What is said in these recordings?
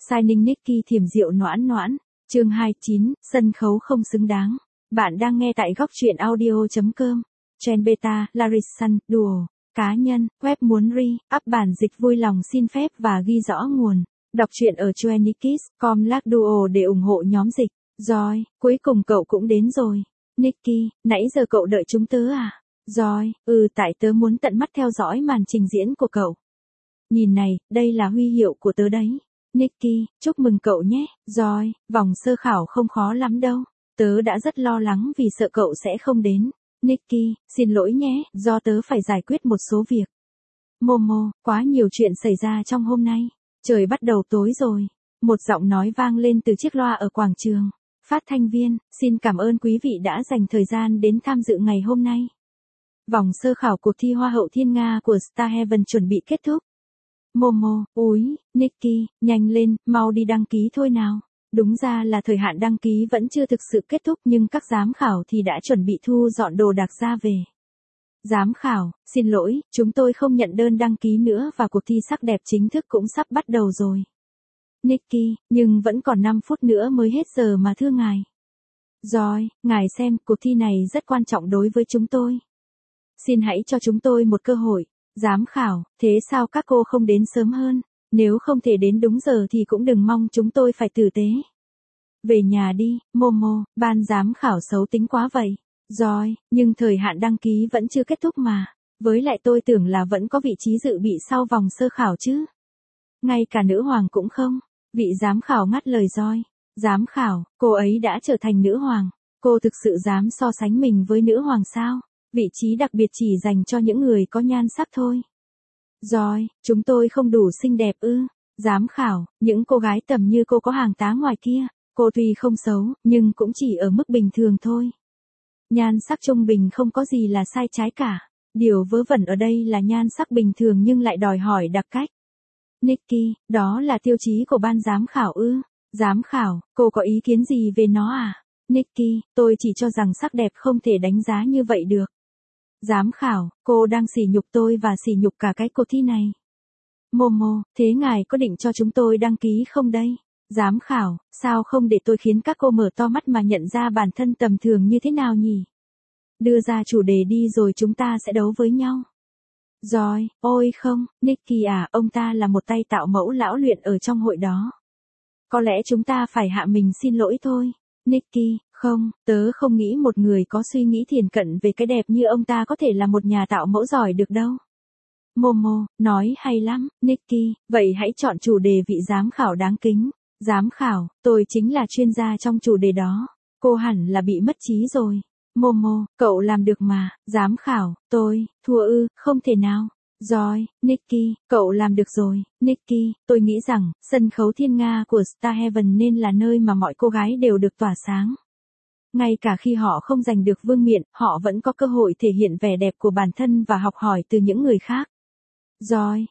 Signing Nicky Thiểm Diệu Noãn Noãn, chương 29, sân khấu không xứng đáng. Bạn đang nghe tại góc truyện audio.com. Trend Beta, Larissa, Duo, cá nhân, web muốn up bản dịch vui lòng xin phép và ghi rõ nguồn. Đọc truyện ở trendikis.com/duo để ủng hộ nhóm dịch. Rồi, cuối cùng cậu cũng đến rồi. Nicky, nãy giờ cậu đợi chúng tớ à? Rồi, tại tớ muốn tận mắt theo dõi màn trình diễn của cậu. Nhìn này, đây là huy hiệu của tớ đấy. Nicky, chúc mừng cậu nhé. Rồi, vòng sơ khảo không khó lắm đâu. Tớ đã rất lo lắng vì sợ cậu sẽ không đến. Nicky, xin lỗi nhé, do tớ phải giải quyết một số việc. Momo, quá nhiều chuyện xảy ra trong hôm nay. Trời bắt đầu tối rồi. Một giọng nói vang lên từ chiếc loa ở quảng trường. Phát thanh viên, xin cảm ơn quý vị đã dành thời gian đến tham dự ngày hôm nay. Vòng sơ khảo cuộc thi Hoa hậu Thiên Nga của Star Heaven chuẩn bị kết thúc. Momo, úi, Nicky, nhanh lên, mau đi đăng ký thôi nào. Đúng ra là thời hạn đăng ký vẫn chưa thực sự kết thúc nhưng các giám khảo thì đã chuẩn bị thu dọn đồ đạc ra về. Giám khảo, xin lỗi, chúng tôi không nhận đơn đăng ký nữa và cuộc thi sắc đẹp chính thức cũng sắp bắt đầu rồi. Nicky, nhưng vẫn còn 5 phút nữa mới hết giờ mà thưa ngài. Rồi, ngài xem, cuộc thi này rất quan trọng đối với chúng tôi. Xin hãy cho chúng tôi một cơ hội. Giám khảo, thế sao các cô không đến sớm hơn? Nếu không thể đến đúng giờ thì cũng đừng mong chúng tôi phải tử tế. Về nhà đi, Momo, ban giám khảo xấu tính quá vậy. Rồi, nhưng thời hạn đăng ký vẫn chưa kết thúc mà. Với lại tôi tưởng là vẫn có vị trí dự bị sau vòng sơ khảo chứ. Ngay cả nữ hoàng cũng không. Vị giám khảo ngắt lời Joy. Giám khảo, cô ấy đã trở thành nữ hoàng. Cô thực sự dám so sánh mình với nữ hoàng sao? Vị trí đặc biệt chỉ dành cho những người có nhan sắc thôi. Rồi, chúng tôi không đủ xinh đẹp ư? Giám khảo, những cô gái tầm như cô có hàng tá ngoài kia. Cô tuy không xấu, nhưng cũng chỉ ở mức bình thường thôi. Nhan sắc trung bình không có gì là sai trái cả. Điều vớ vẩn ở đây là nhan sắc bình thường nhưng lại đòi hỏi đặc cách. Nicky, đó là tiêu chí của ban giám khảo ư? Giám khảo, cô có ý kiến gì về nó à? Nicky, tôi chỉ cho rằng sắc đẹp không thể đánh giá như vậy được. Giám khảo, cô đang sỉ nhục tôi và sỉ nhục cả cái cuộc thi này. Momo, thế ngài có định cho chúng tôi đăng ký không đây? Giám khảo, sao không để tôi khiến các cô mở to mắt mà nhận ra bản thân tầm thường như thế nào nhỉ? Đưa ra chủ đề đi rồi chúng ta sẽ đấu với nhau. Rồi, ôi không, Nicky à, ông ta là một tay tạo mẫu lão luyện ở trong hội đó. Có lẽ chúng ta phải hạ mình xin lỗi thôi. Nicky, không, tớ không nghĩ một người có suy nghĩ thiển cận về cái đẹp như ông ta có thể là một nhà tạo mẫu giỏi được đâu. Momo, nói hay lắm, Nicky, vậy hãy chọn chủ đề vị giám khảo đáng kính. Giám khảo, tôi chính là chuyên gia trong chủ đề đó. Cô hẳn là bị mất trí rồi. Momo, cậu làm được mà. Giám khảo, tôi, thua ư, không thể nào. Rồi, Nicky, cậu làm được rồi. Nicky, tôi nghĩ rằng, sân khấu Thiên Nga của Star Heaven nên là nơi mà mọi cô gái đều được tỏa sáng. Ngay cả khi họ không giành được vương miện, họ vẫn có cơ hội thể hiện vẻ đẹp của bản thân và học hỏi từ những người khác. Rồi,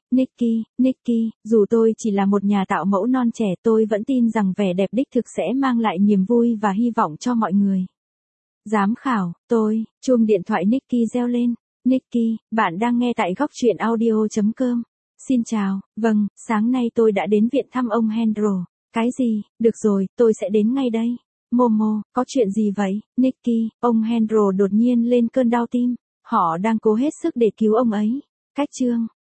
Nicky, dù tôi chỉ là một nhà tạo mẫu non trẻ tôi vẫn tin rằng vẻ đẹp đích thực sẽ mang lại niềm vui và hy vọng cho mọi người. Giám khảo, chuông điện thoại Nicky reo lên. Nicky, bạn đang nghe tại góc truyện audio.com. Xin chào, vâng, sáng nay tôi đã đến viện thăm ông Henry. Cái gì, được rồi, tôi sẽ đến ngay đây. Momo, có chuyện gì vậy? Nicky, ông Henry đột nhiên lên cơn đau tim. Họ đang cố hết sức để cứu ông ấy. Cách chương.